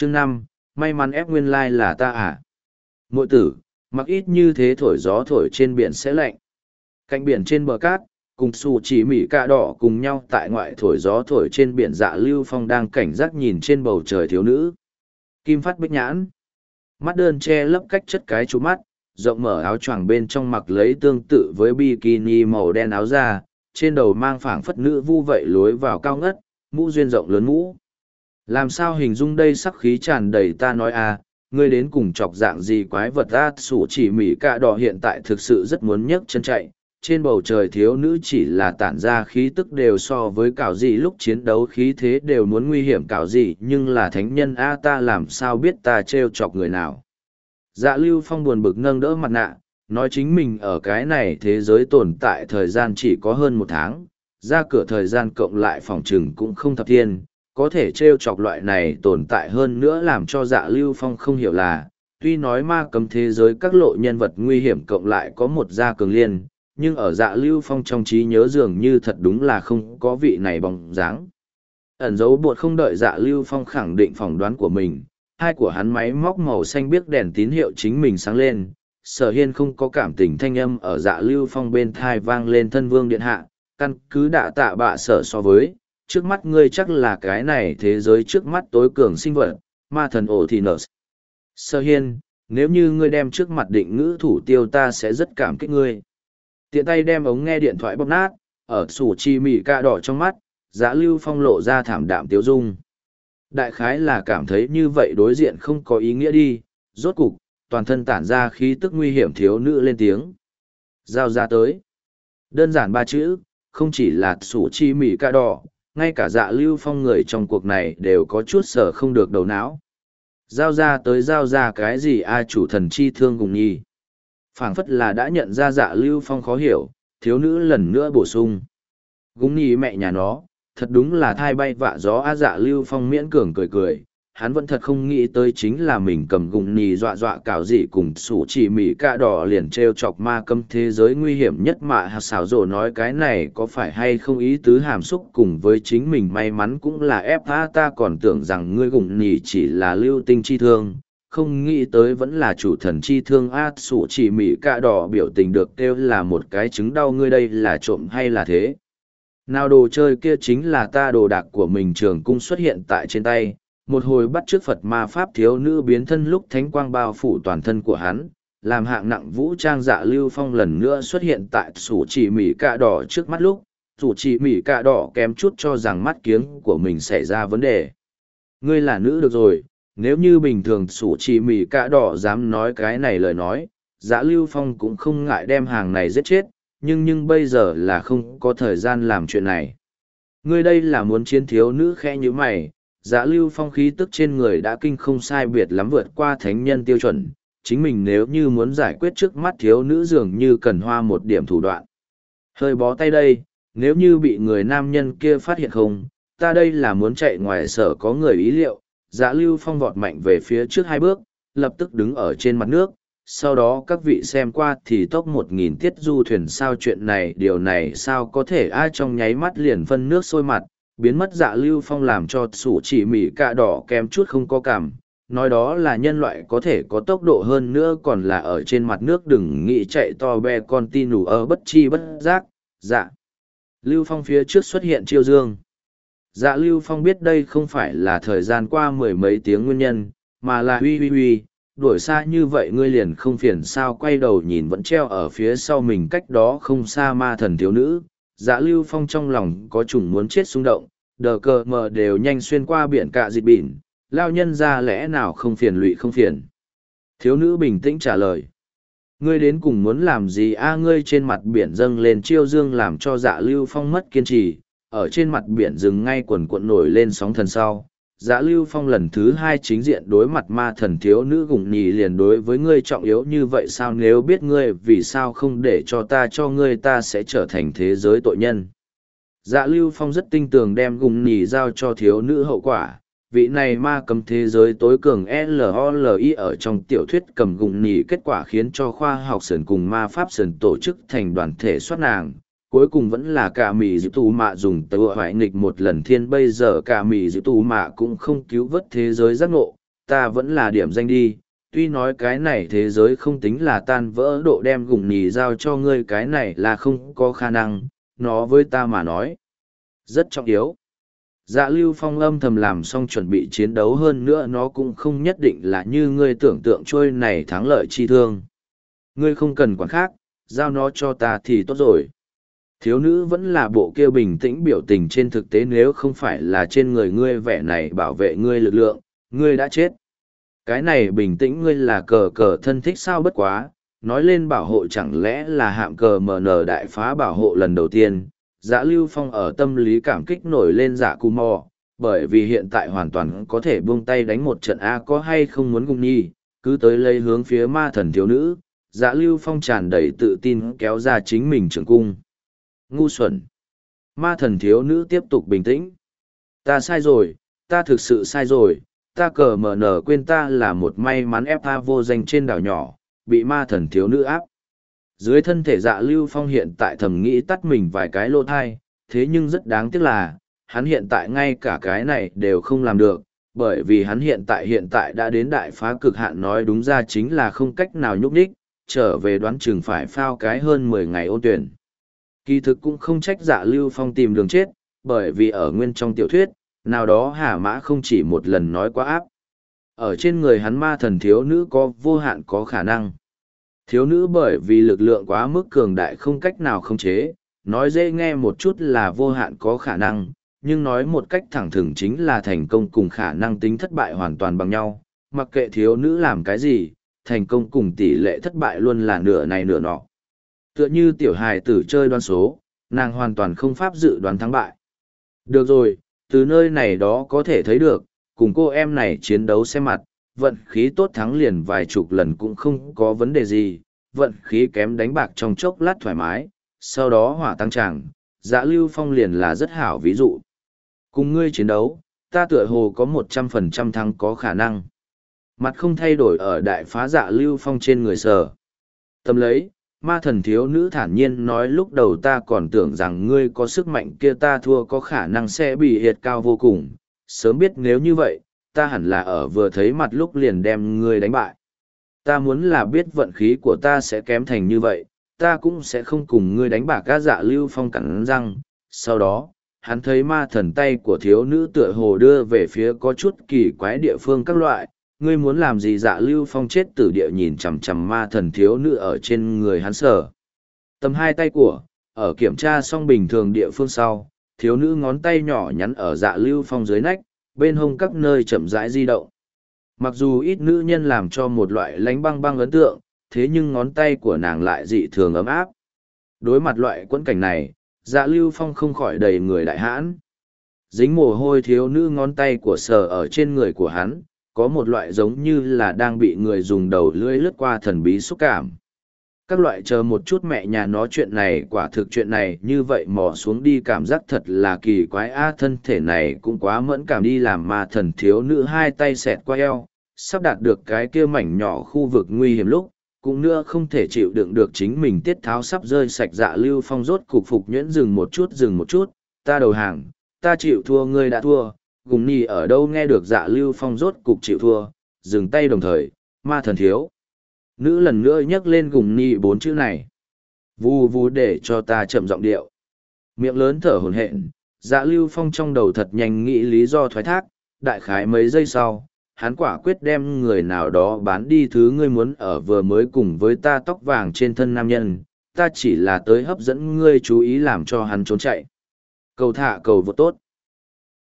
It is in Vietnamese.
Chương 5, may mắn ép nguyên lai là ta à? Muội tử, mặc ít như thế thổi gió thổi trên biển sẽ lạnh. Cạnh biển trên bờ cát, cùng Sủ Chỉ Mỉ Cạ Đỏ cùng nhau tại ngoại thổi gió thổi trên biển. Dạ Lưu Phong đang cảnh giác nhìn trên bầu trời thiếu nữ. Kim phát bích nhãn. Mắt đơn che lấp cách chất cái chú mắt, rộng mở áo choàng bên trong mặc lấy tương tự với bikini màu đen áo da, trên đầu mang phảng phất nữ vu vậy lối vào cao ngất, mũ duyên rộng lớn mũ. Làm sao hình dung đây sắc khí tràn đầy ta nói à, ngươi đến cùng chọc dạng gì quái vật a. Sủ Chỉ Mỉ Cạ Đỏ hiện tại thực sự rất muốn nhấc chân chạy. Trên bầu trời thiếu nữ chỉ là tản ra khí tức đều so với cảo gì lúc chiến đấu khí thế đều muốn nguy hiểm cảo gì, nhưng là thánh nhân a, ta làm sao biết ta trêu chọc người nào. Dạ Lưu Phong buồn bực nâng đỡ mặt nạ, nói chính mình ở cái này thế giới tồn tại thời gian chỉ có hơn 1 tháng, ra cửa thời gian cộng lại phòng chừng cũng không thập thiên, có thể trêu chọc loại này tồn tại hơn nữa. Làm cho Dạ Lưu Phong không hiểu là, tuy nói ma cấm thế giới các lộ nhân vật nguy hiểm cộng lại có một gia cường liên, nhưng ở Dạ Lưu Phong trong trí nhớ dường như thật đúng là không có vị này bóng dáng. Ẩn dấu bột không đợi Dạ Lưu Phong khẳng định phỏng đoán của mình, hai của hắn máy móc màu xanh biếc đèn tín hiệu chính mình sáng lên. Sở Hiên không có cảm tình thanh âm ở Dạ Lưu Phong bên thai vang lên, thân vương điện hạ, căn cứ đạ tạ bạ sở so với, trước mắt ngươi chắc là cái này thế giới trước mắt tối cường sinh vật, ma thần ổ thì nở. Sở Hiên, nếu như ngươi đem trước mặt định ngữ thủ tiêu ta sẽ rất cảm kích ngươi. Tiện tay đem ống nghe điện thoại bóp nát, ở Sủ Chỉ Mỉ Cạ Đỏ trong mắt, Dạ Lưu Phong lộ ra thảm đạm tiếu dung. Đại khái là cảm thấy như vậy đối diện không có ý nghĩa đi, rốt cục, toàn thân tản ra khí tức nguy hiểm thiếu nữ lên tiếng. Giao ra tới. Đơn giản 3 chữ, không chỉ là Sủ Chỉ Mỉ Cạ Đỏ, ngay cả Dạ Lưu Phong người trong cuộc này đều có chút sở không được đầu não. Giao ra tới, giao ra cái gì a? Chủ thần chi thương cùng nhi. Phảng phất là đã nhận ra Dạ Lưu Phong khó hiểu, thiếu nữ lần nữa bổ sung. Gúng nhi mẹ nhà nó, thật đúng là thai bay vạ gió a. Dạ Lưu Phong miễn cường cười cười, hắn vẫn thật không nghĩ tới chính là mình cầm gúng nhi dọa dọa cào dị cùng Sủ Chỉ Mỉ Cạ Đỏ liền trêu chọc ma cấm thế giới nguy hiểm nhất mà hạt xảo rồ nói cái này có phải hay không ý tứ hàm xúc cùng với chính mình may mắn cũng là ép ta còn tưởng rằng ngươi gúng nhi chỉ là lưu tinh chi thương. Không nghĩ tới vẫn là chủ thần chi thương a. Sủ Chỉ Mỉ Cạ Đỏ biểu tình được kêu là một cái chứng đau, ngươi đây là trộm hay là thế nào? Đồ chơi kia chính là ta, đồ đạc của mình trường cung xuất hiện tại trên tay, một hồi bắt trước Phật ma pháp thiếu nữ biến thân lúc thánh quang bao phủ toàn thân của hắn, làm hạng nặng vũ trang. Dạ Lưu Phong lần nữa xuất hiện tại Sủ Chỉ Mỉ Cạ Đỏ trước mắt lúc, Sủ Chỉ Mỉ Cạ Đỏ kém chút cho rằng mắt kiếng của mình xảy ra vấn đề. Ngươi là nữ được rồi. Nếu như bình thường Sủ Chỉ Mỉ Cạ Đỏ dám nói cái này lời nói, Dạ Lưu Phong cũng không ngại đem hàng này giết chết, nhưng bây giờ là không có thời gian làm chuyện này. Ngươi đây là muốn chiến? Thiếu nữ khẽ như mày. Dạ Lưu Phong khí tức trên người đã kinh không sai biệt lắm vượt qua thánh nhân tiêu chuẩn, chính mình nếu như muốn giải quyết trước mắt thiếu nữ dường như cần hoa một điểm thủ đoạn. Hơi bó tay đây, nếu như bị người nam nhân kia phát hiện không, ta đây là muốn chạy ngoài sở có người ý liệu. Dạ Lưu Phong vọt mạnh về phía trước 2 bước, lập tức đứng ở trên mặt nước. Sau đó các vị xem qua thì tốc 1000 tiết du thuyền sao chuyện này điều này sao có thể ai trong nháy mắt liền phân nước sôi mặt, biến mất. Dạ Lưu Phong làm cho Sủ Chỉ Mỉ Cạ Đỏ kém chút không có cảm, nói đó là nhân loại có thể có tốc độ hơn nữa còn là ở trên mặt nước, đừng nghĩ chạy to be con tin nủ ở bất chi bất giác. Dạ Lưu Phong phía trước xuất hiện chiêu dương. Dạ Lưu Phong biết đây không phải là thời gian qua 10 mấy tiếng nguyên nhân, mà là huy, đuổi xa như vậy ngươi liền không phiền sao? Quay đầu nhìn vẫn treo ở phía sau mình cách đó không xa ma thần thiếu nữ. Dạ Lưu Phong trong lòng có chủng muốn chết xung động, đờ cờ mờ đều nhanh xuyên qua biển cả dịt bỉn, lao nhân ra lẽ nào không phiền lụy không phiền. Thiếu nữ bình tĩnh trả lời. Ngươi đến cùng muốn làm gì a? Ngươi trên mặt biển dâng lên chiêu dương làm cho Dạ Lưu Phong mất kiên trì, ở trên mặt biển dừng ngay quần cuộn nổi lên sóng thần sau. Dạ Lưu Phong lần thứ 2 chính diện đối mặt ma thần thiếu nữ gùng nhì liền đối với ngươi trọng yếu như vậy sao? Nếu biết ngươi vì sao không để cho ngươi ta sẽ trở thành thế giới tội nhân. Dạ Lưu Phong rất tinh tường đem gùng nhì giao cho thiếu nữ hậu quả. Vị này ma cầm thế giới tối cường LOLI ở trong tiểu thuyết cầm gùng nhì kết quả khiến cho khoa học sườn cùng ma pháp sườn tổ chức thành đoàn thể soát nàng. Cuối cùng vẫn là cả mì dịu tù mạ dùng tựa hoại nghịch một lần thiên, bây giờ cả mì dịu tù mạ cũng không cứu vớt thế giới giác ngộ, ta vẫn là điểm danh đi, tuy nói cái này thế giới không tính là tan vỡ độ đem gùng nhì giao cho ngươi cái này là không có khả năng, nó với ta mà nói. Rất trọng yếu. Dạ Lưu Phong âm thầm làm xong chuẩn bị chiến đấu hơn nữa nó cũng không nhất định là như ngươi tưởng tượng trôi này thắng lợi chi thương. Ngươi không cần quản khác, giao nó cho ta thì tốt rồi. Thiếu nữ vẫn là bộ kia bình tĩnh biểu tình trên thực tế nếu không phải là trên người ngươi vẻ này bảo vệ ngươi lực lượng, ngươi đã chết. Cái này bình tĩnh ngươi là cờ cờ thân thích sao bất quá, nói lên bảo hộ chẳng lẽ là hạm cờ MN đại phá bảo hộ lần đầu tiên. Dạ Lưu Phong ở tâm lý cảm kích nổi lên dạ cù mò, bởi vì hiện tại hoàn toàn có thể buông tay đánh một trận A có hay không muốn cùng nhi, cứ tới lấy hướng phía ma thần thiếu nữ, dạ Lưu Phong tràn đầy tự tin kéo ra chính mình trường cung. Ngu xuẩn. Ma thần thiếu nữ tiếp tục bình tĩnh. Ta sai rồi, ta thực sự sai rồi, ta cờ mở nở quên ta là một may mắn FA vô danh trên đảo nhỏ, bị ma thần thiếu nữ áp. Dưới thân thể dạ Lưu Phong hiện tại thầm nghĩ tắt mình vài cái lỗ thai, thế nhưng rất đáng tiếc là, hắn hiện tại ngay cả cái này đều không làm được, bởi vì hắn hiện tại đã đến đại phá cực hạn nói đúng ra chính là không cách nào nhúc nhích, trở về đoán chừng phải phao cái hơn 10 ngày ôn tuyển. Kỳ thực cũng không trách dạ Lưu Phong tìm đường chết, bởi vì ở nguyên trong tiểu thuyết, nào đó Hà Mã không chỉ một lần nói quá áp. Ở trên người hắn ma thần thiếu nữ có vô hạn có khả năng. Thiếu nữ bởi vì lực lượng quá mức cường đại không cách nào khống chế, nói dễ nghe một chút là vô hạn có khả năng, nhưng nói một cách thẳng thừng chính là thành công cùng khả năng tính thất bại hoàn toàn bằng nhau. Mặc kệ thiếu nữ làm cái gì, thành công cùng tỷ lệ thất bại luôn là nửa này nửa nọ. Tựa như tiểu hài tử chơi đoán số, nàng hoàn toàn không pháp dự đoán thắng bại. Được rồi, từ nơi này đó có thể thấy được, cùng cô em này chiến đấu xem mặt, vận khí tốt thắng liền vài chục lần cũng không có vấn đề gì, vận khí kém đánh bạc trong chốc lát thoải mái, sau đó hỏa tăng tràng, dạ Lưu Phong liền là rất hảo ví dụ. Cùng ngươi chiến đấu, ta tựa hồ có 100% thắng có khả năng. Mặt không thay đổi ở đại phá dạ Lưu Phong trên người sở. Tâm lấy, ma thần thiếu nữ thản nhiên nói lúc đầu ta còn tưởng rằng ngươi có sức mạnh kia ta thua có khả năng sẽ bị hiệt cao vô cùng, sớm biết nếu như vậy, ta hẳn là ở vừa thấy mặt lúc liền đem ngươi đánh bại. Ta muốn là biết vận khí của ta sẽ kém thành như vậy, ta cũng sẽ không cùng ngươi đánh bạc. Cá dạ Lưu Phong cắn răng, sau đó, hắn thấy ma thần tay của thiếu nữ tựa hồ đưa về phía có chút kỳ quái địa phương các loại, ngươi muốn làm gì? Dạ Lưu Phong chết tử địa nhìn chằm chằm ma thần thiếu nữ ở trên người hắn sở. Tầm hai tay của, ở kiểm tra xong bình thường địa phương sau, thiếu nữ ngón tay nhỏ nhắn ở dạ Lưu Phong dưới nách, bên hông các nơi chậm rãi di động. Mặc dù ít nữ nhân làm cho một loại lánh băng băng ấn tượng, thế nhưng ngón tay của nàng lại dị thường ấm áp. Đối mặt loại quẫn cảnh này, dạ Lưu Phong không khỏi đầy người đại hãn. Dính mồ hôi thiếu nữ ngón tay của sờ ở trên người của hắn, có một loại giống như là đang bị người dùng đầu lưỡi lướt qua thần bí xúc cảm. Các loại chờ một chút mẹ nhà nó chuyện này quả thực chuyện này như vậy mò xuống đi cảm giác thật là kỳ quái thân thể này cũng quá mẫn cảm đi làm ma thần thiếu nữ hai tay xẹt qua eo, sắp đạt được cái kia mảnh nhỏ khu vực nguy hiểm lúc, cũng nữa không thể chịu đựng được chính mình tiết tháo sắp rơi sạch. Dạ Lưu Phong rốt cục phục nhuyễn dừng một chút, ta đầu hàng, ta chịu thua ngươi đã thua. Gùng Nhi ở đâu nghe được dạ Lưu Phong rốt cục chịu thua, dừng tay đồng thời, ma thần thiếu. Nữ lần nữa nhắc lên Gùng Nhi 4 chữ này. Vù vù để cho ta chậm giọng điệu. Miệng lớn thở hổn hển, dạ Lưu Phong trong đầu thật nhanh nghĩ lý do thoái thác, đại khái mấy giây sau, hắn quả quyết đem người nào đó bán đi thứ ngươi muốn ở vừa mới cùng với ta tóc vàng trên thân nam nhân, ta chỉ là tới hấp dẫn ngươi chú ý làm cho hắn trốn chạy. Cầu thả cầu vô tốt.